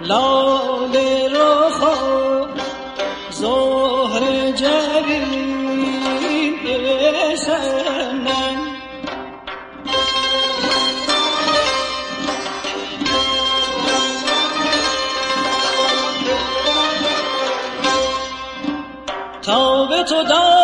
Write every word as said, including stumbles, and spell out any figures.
لاله رخا زهر جبین سنن تا به تو